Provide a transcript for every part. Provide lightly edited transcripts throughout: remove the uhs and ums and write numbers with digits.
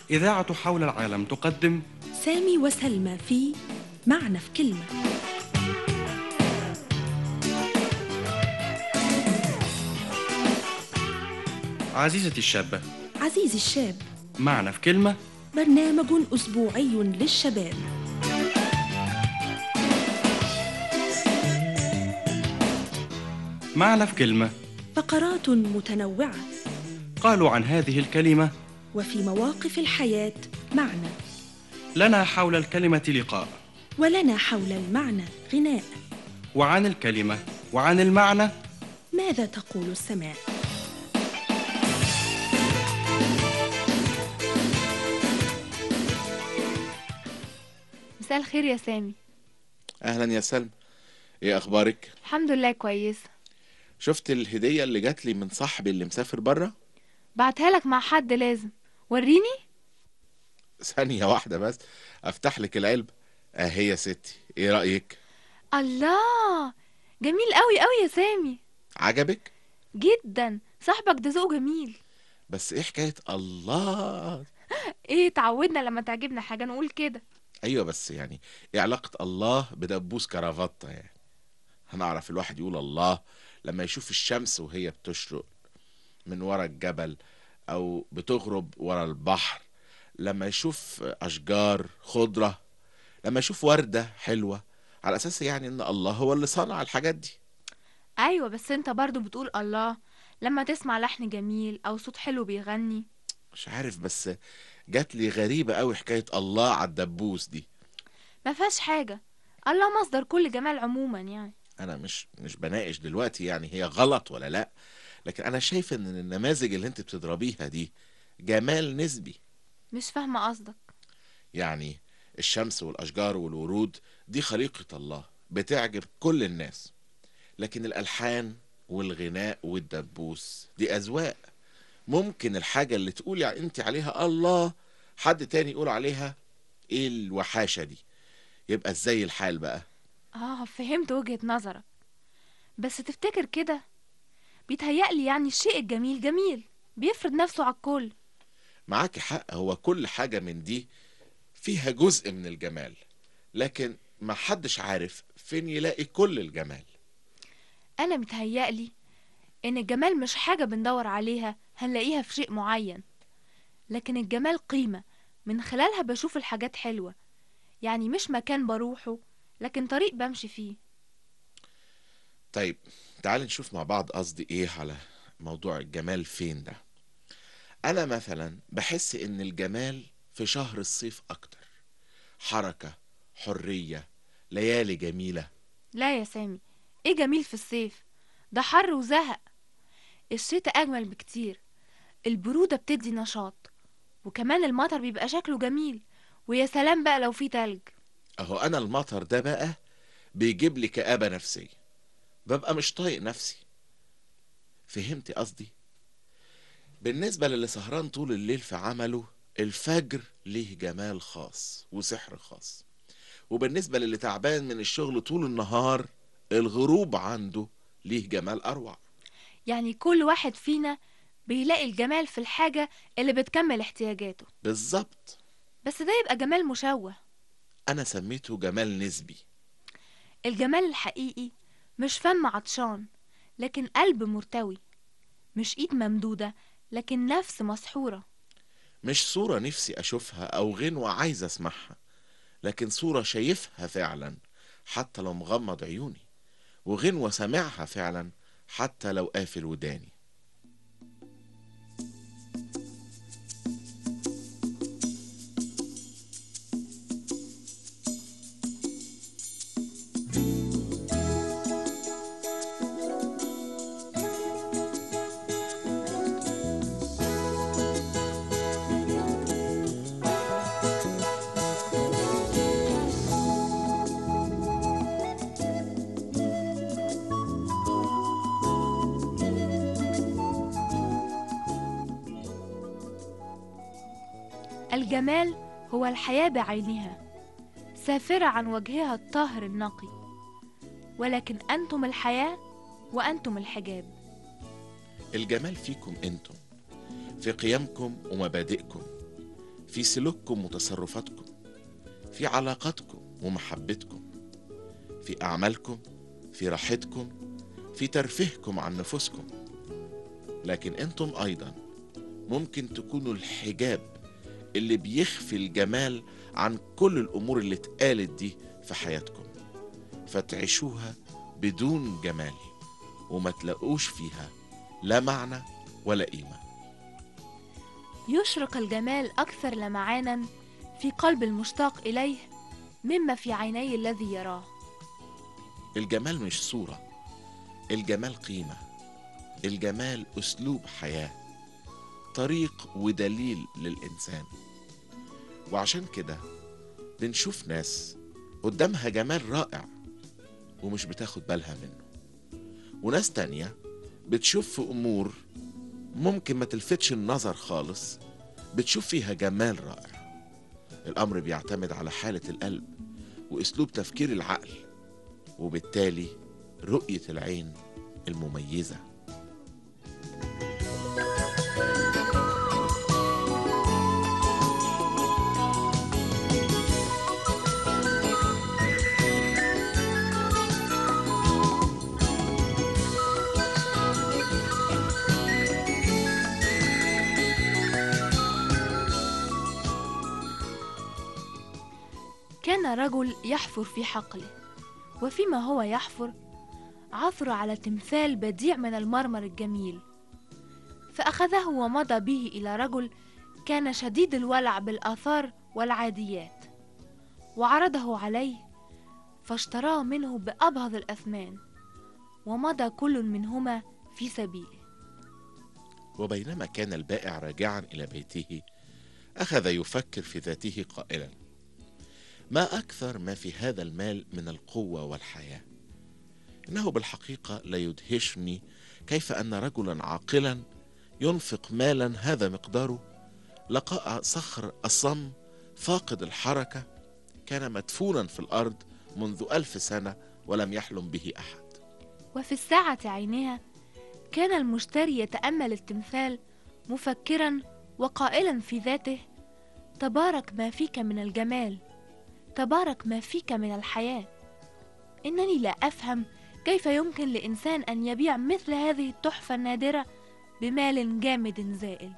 إذاعة حول العالم تقدم سامي وسلمى في معنى في كلمة. عزيزتي الشابة، عزيزي الشاب، معنى في كلمة، برنامج أسبوعي للشباب. معنى في كلمة. فقرات متنوعة قالوا عن هذه الكلمة: وفي مواقف الحياة معنى، لنا حول الكلمة لقاء، ولنا حول المعنى غناء، وعن الكلمة وعن المعنى ماذا تقول السماء؟ مساء الخير يا سامي. اهلا يا سلمى، ايه اخبارك؟ الحمد لله كويسة. شفت الهدية اللي جات لي من صاحبي اللي مسافر بره؟ بعتها لك مع حد، لازم وريني. ثانية واحدة بس افتح لك العلبة اهي يا ستي، ايه رأيك؟ الله، جميل قوي قوي يا سامي. عجبك؟ جدا، صاحبك ده ذوقه جميل. بس ايه حكاية الله؟ ايه، اتعودنا لما تعجبنا حاجة نقول كده. ايوه بس يعني ايه علاقة الله بدبوس كرافتة يعني؟ هنعرف الواحد يقول الله لما يشوف الشمس وهي بتشرق من ورا الجبل او بتغرب ورا البحر، لما يشوف اشجار خضرة، لما يشوف وردة حلوة، على اساس يعني ان الله هو اللي صنع الحاجات دي. ايوه، بس انت برضو بتقول الله لما تسمع لحن جميل او صوت حلو بيغني. مش عارف، بس جات لي غريبة قوي حكاية الله على الدبوس دي. ما فيهاش حاجة، الله مصدر كل جمال عموما يعني. انا مش بناقش دلوقتي يعني هي غلط ولا لا، لكن انا شايف ان النماذج اللي انت بتضربيها دي جمال نسبي. مش فاهمة قصدك. يعني الشمس والاشجار والورود دي خليقة الله بتعجب كل الناس، لكن الالحان والغناء والدبوس دي اذواق. ممكن الحاجة اللي تقولي انت عليها الله حد تاني يقول عليها ايه الوحاشة دي، يبقى ازاي الحال بقى؟ فهمت وجهة نظرك، بس تفتكر كده بيتهيألي يعني الشيء الجميل جميل بيفرض نفسه على الكل. معاك حق، هو كل حاجة من دي فيها جزء من الجمال، لكن ما حدش عارف فين يلاقي كل الجمال. أنا متهيألي إن الجمال مش حاجة بندور عليها هنلاقيها في شيء معين، لكن الجمال قيمة من خلالها بشوف الحاجات حلوة، يعني مش مكان بروحه لكن طريق بمشي فيه. طيب تعال نشوف مع بعض قصدي ايه على موضوع الجمال فين ده. انا مثلا بحس ان الجمال في شهر الصيف اكتر، حركة، حرية، ليالي جميلة. لا يا سامي، إيه جميل في الصيف؟ ده حر وزهق. الشتاء أجمل بكتير، البرودة بتدي نشاط، وكمان المطر بيبقى شكله جميل، ويا سلام بقى لو فيه تلج. اهو انا المطر ده بقى بيجيب لي كآبة نفسية، ببقى مش طايق نفسي. فهمتي قصدي؟ بالنسبة للي سهران طول الليل في عمله، الفجر ليه جمال خاص وسحر خاص، وبالنسبة للي تعبان من الشغل طول النهار، الغروب عنده ليه جمال أروع. يعني كل واحد فينا بيلاقي الجمال في الحاجة اللي بتكمل احتياجاته. بالظبط. بس ده يبقى جمال مشوه. أنا سميته جمال نسبي. الجمال الحقيقي مش فم عطشان لكن قلب مرتوي، مش ايد ممدودة لكن نفس مسحورة. مش صورة نفسي أشوفها أو غنوة عايز أسمعها، لكن صورة شايفها فعلا حتى لو مغمض عيوني، وغنوة سامعها فعلا حتى لو قافل وداني. الجمال هو الحياة بعينها، سافرة عن وجهها الطاهر النقي، ولكن أنتم الحياة وأنتم الحجاب. الجمال فيكم انتم، في قيمكم ومبادئكم، في سلوككم وتصرفاتكم، في علاقاتكم ومحبتكم، في أعمالكم، في راحتكم، في ترفيهكم عن نفوسكم. لكن أنتم أيضا ممكن تكونوا الحجاب اللي بيخفي الجمال عن كل الأمور اللي اتقالت دي في حياتكم، فتعيشوها بدون جمال وما تلاقوش فيها لا معنى ولا قيمة. يشرق الجمال أكثر لمعانا في قلب المشتاق إليه مما في عيني الذي يراه. الجمال مش صورة، الجمال قيمة، الجمال أسلوب حياة، طريق ودليل للإنسان. وعشان كده بنشوف ناس قدامها جمال رائع ومش بتاخد بالها منه، وناس تانية بتشوف في أمور ممكن ما تلفتش النظر خالص بتشوف فيها جمال رائع. الأمر بيعتمد على حالة القلب وأسلوب تفكير العقل، وبالتالي رؤية العين المميزة. كان رجل يحفر في حقله، وفيما هو يحفر عثر على تمثال بديع من المرمر الجميل، فأخذه ومضى به إلى رجل كان شديد الولع بالآثار والعاديات، وعرضه عليه فاشتراه منه بأبهض الأثمان، ومضى كل منهما في سبيله. وبينما كان البائع راجعا إلى بيته أخذ يفكر في ذاته قائلا: ما أكثر ما في هذا المال من القوة والحياة. إنه بالحقيقة لا يدهشني كيف أن رجلا عاقلا ينفق مالا هذا مقداره لقاء صخر أصم فاقد الحركة كان مدفونا في الأرض منذ 1000 سنة ولم يحلم به أحد. وفي الساعة عينها كان المشتري يتأمل التمثال مفكرا وقائلا في ذاته: تبارك ما فيك من الجمال، تبارك ما فيك من الحياة. إنني لا أفهم كيف يمكن لإنسان أن يبيع مثل هذه التحفة النادرة بمال جامد زائل.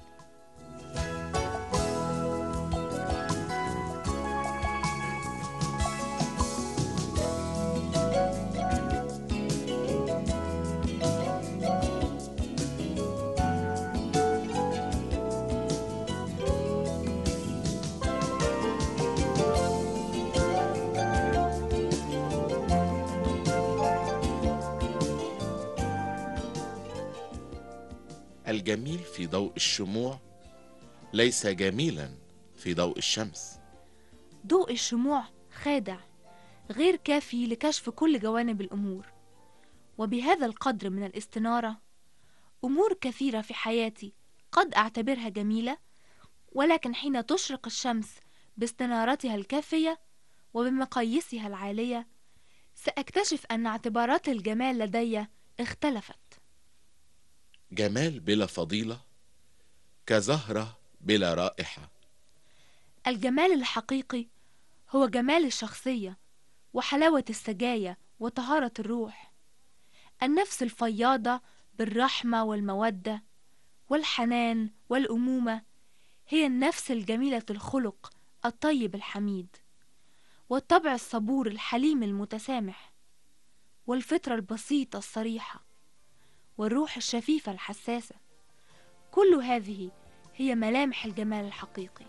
الجميل في ضوء الشموع ليس جميلا في ضوء الشمس. ضوء الشموع خادع، غير كافي لكشف كل جوانب الأمور. وبهذا القدر من الاستنارة أمور كثيرة في حياتي قد أعتبرها جميلة، ولكن حين تشرق الشمس باستنارتها الكافية وبمقاييسها العالية سأكتشف أن اعتبارات الجمال لدي اختلفت. جمال بلا فضيلة كزهرة بلا رائحة. الجمال الحقيقي هو جمال الشخصية وحلاوة السجايا وطهارة الروح. النفس الفياضة بالرحمة والمودة والحنان والأمومة هي النفس الجميلة الخلق الطيب الحميد، والطبع الصبور الحليم المتسامح، والفطرة البسيطة الصريحة، والروح الشفيفة الحساسة. كل هذه هي ملامح الجمال الحقيقي.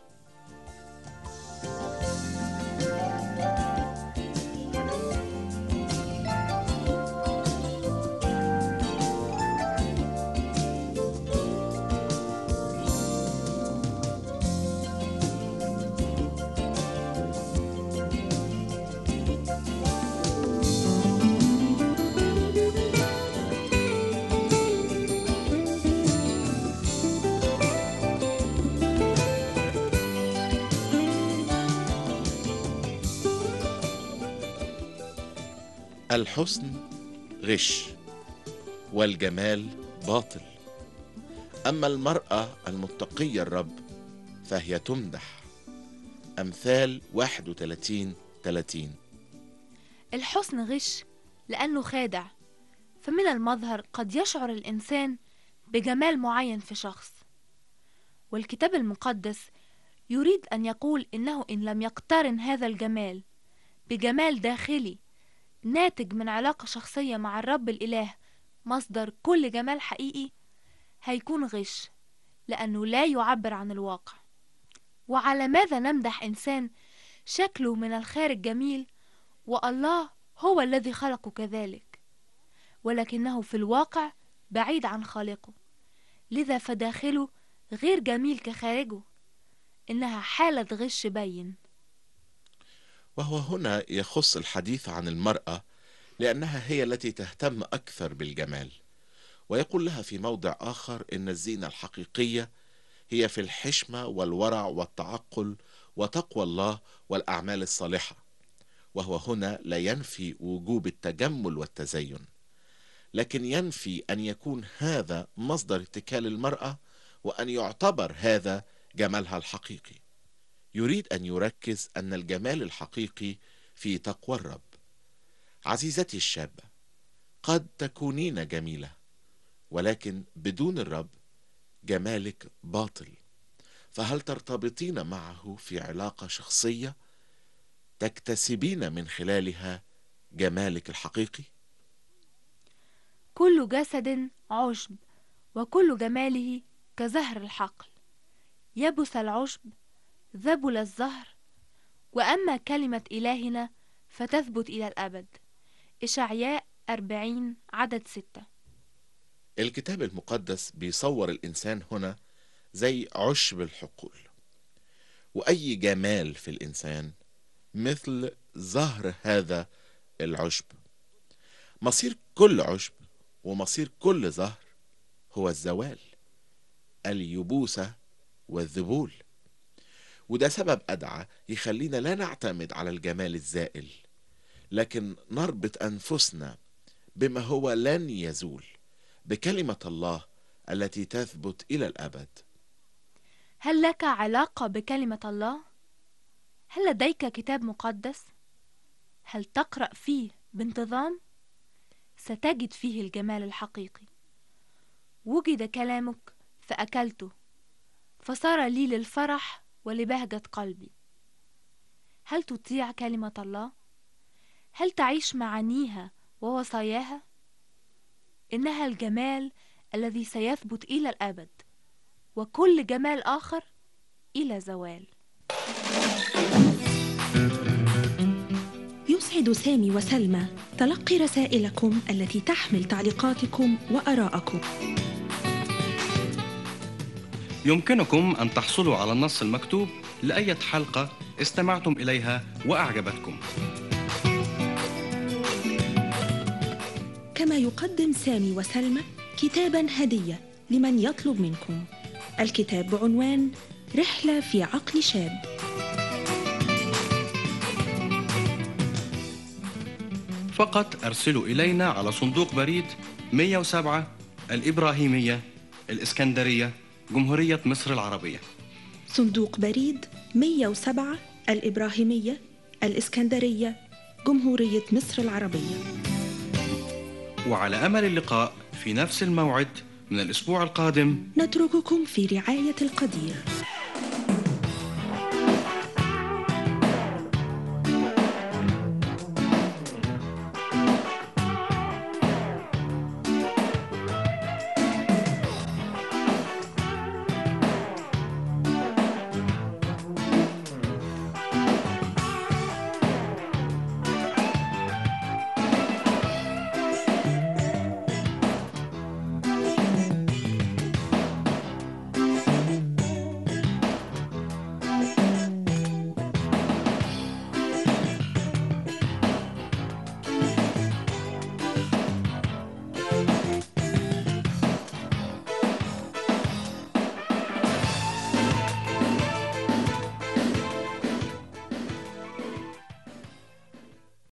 الحسن غش والجمال باطل، أما المرأة المتقية الرب فهي تمدح أمثال 31:30. الحسن غش لأنه خادع، فمن المظهر قد يشعر الإنسان بجمال معين في شخص، والكتاب المقدس يريد أن يقول إنه إن لم يقترن هذا الجمال بجمال داخلي ناتج من علاقة شخصية مع الرب الإله مصدر كل جمال حقيقي، هيكون غش لأنه لا يعبر عن الواقع. وعلى ماذا نمدح إنسان شكله من الخارج جميل والله هو الذي خلقه كذلك، ولكنه في الواقع بعيد عن خالقه، لذا فداخله غير جميل كخارجه، إنها حالة غش بين. وهو هنا يخص الحديث عن المرأة لأنها هي التي تهتم أكثر بالجمال، ويقول لها في موضع آخر إن الزينة الحقيقية هي في الحشمة والورع والتعقل وتقوى الله والأعمال الصالحة. وهو هنا لا ينفي وجوب التجمل والتزين، لكن ينفي أن يكون هذا مصدر اتكال المرأة وأن يعتبر هذا جمالها الحقيقي. يريد أن يركز أن الجمال الحقيقي في تقوى الرب. عزيزتي الشابة، قد تكونين جميلة، ولكن بدون الرب جمالك باطل، فهل ترتبطين معه في علاقة شخصية تكتسبين من خلالها جمالك الحقيقي؟ كل جسد عشب وكل جماله كزهر الحقل، يبس العشب ذبل الزهر، وأما كلمة إلهنا فتثبت إلى الأبد. إشعياء 40:6. الكتاب المقدس بيصور الإنسان هنا زي عشب الحقول، وأي جمال في الإنسان مثل زهر هذا العشب. مصير كل عشب ومصير كل زهر هو الزوال، اليبوسة والذبول. وده سبب أدعى يخلينا لا نعتمد على الجمال الزائل، لكن نربط أنفسنا بما هو لن يزول، بكلمة الله التي تثبت إلى الأبد. هل لك علاقة بكلمة الله؟ هل لديك كتاب مقدس؟ هل تقرأ فيه بانتظام؟ ستجد فيه الجمال الحقيقي. وجد كلامك فأكلته، فصار لي للفرح ولبهجة قلبي. هل تطيع كلمة الله؟ هل تعيش معانيها ووصاياها؟ إنها الجمال الذي سيثبت إلى الأبد، وكل جمال آخر إلى زوال. يسعد سامي وسلمى تلقي رسائلكم التي تحمل تعليقاتكم وآراءكم. يمكنكم أن تحصلوا على النص المكتوب لأية حلقة استمعتم إليها وأعجبتكم. كما يقدم سامي وسلمى كتاباً هدية لمن يطلب منكم. الكتاب بعنوان رحلة في عقل شاب. فقط أرسلوا إلينا على صندوق بريد 107 الإبراهيمية، الإسكندرية، جمهورية مصر العربية. صندوق بريد 107 الإبراهيمية، الإسكندرية، جمهورية مصر العربية. وعلى أمل اللقاء في نفس الموعد من الأسبوع القادم. نترككم في رعاية القدير.